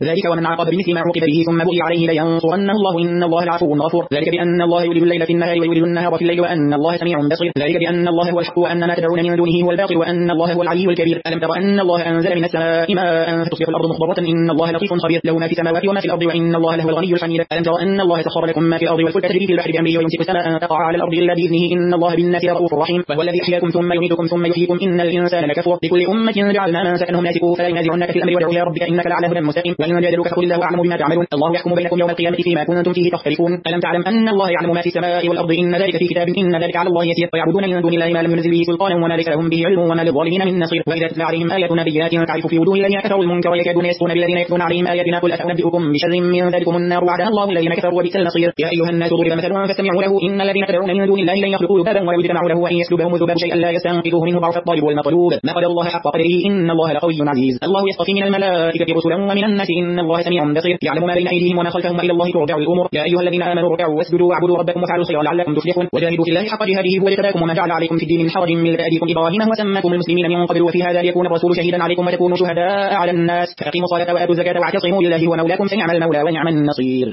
ذلك ومن عاقب بمثل ما عوقب به ثم بغي عليه لينصرنه الله إن الله العفو غفور. ذلك بأن الله يولد الليل في النهار ويولد النهار في الليل وأن الله سميع بصير. ذلك بأن الله هو الحق وأن ما تدعون من دونه هو الباطل وأن الله هو العلي الكبير. ألم تر أن الله أنزل من السماء ماء فتصبح الأرض مخضرة إن الله لطيف خبير له ما في السماوات وما في الأرض وإن الله له الغني الحميد. ألم تر أن الله سخر لكم ما في الأرض والفلك تجري في البحر بأمره ويمسك السماء أن تقع على الأرض إلا بإذنه إن الله بالناس رؤوف رحيم. وهو الذي أحياكم ثم يميتكم ثم يحييكم إن الإنسان لكفور. لكل أمة جعلنا منسكنهم ناسكوه فلا ينازعنك في الأمر وادع إلى ربك إنك لعلى هدى مستقيم. وإن جادلوك فقل الله أعلم بما تعملون الله يحكم بينكم يوم القيامة فيما كنتم فيه تختلفون. ألم تعلم أن الله يعلم ما في السماء والأرض إن ذلك في كتاب إن ذلك على الله يسير. ويعبدون من دون الله ما لم ينزل به سلطانا وما ليس لهم به علم وما للظالمين من نصير. وإذا تتلى عليهم آياتنا بينات تعرف في وجوه الذين كفروا المنكر يكادون يسطون بالذين يتلون عليهم آياتنا قل أفأنبئكم بشر من ذلكم النار وعدها الله الذين كفروا وبئس المصير. يا أيها الناس ضرب مثل فاستمعوا له إن الذين تدعون من دون الله لن يخلقوا ذبابا ولو اجتمعوا له وإن يسلبهم الذباب شيئا لا يستنقذوه منه ضعف الطالب والمطلوب. ما قدر الله حق قدره إن الله لقوي عزيز. الله يصطفي من الملائكة رسلا ومن الناس إن الله سميع بصير يعلم ما بين أيديهم وما خلفهم وإلى الله ترجع الأمور. يا أيها الذين آمنوا اركعوا واسجدوا واعبدوا ربكم وافعلوا الخير لعلكم تفلحون. وجاهدوا في الله حق جهاده هو اجتباكم وما جعل عليكم في الدين من حرج ملة أبيكم إبراهيم وسماكم المسلمين من قبل وفي هذا ليكون الرسول شهيدا عليكم وتكونوا شهداء على الناس. فأقيموا الصلاة وآتوا الزكاة واعتصموا بالله ومولاكم فنعم المولى ونعم النصير.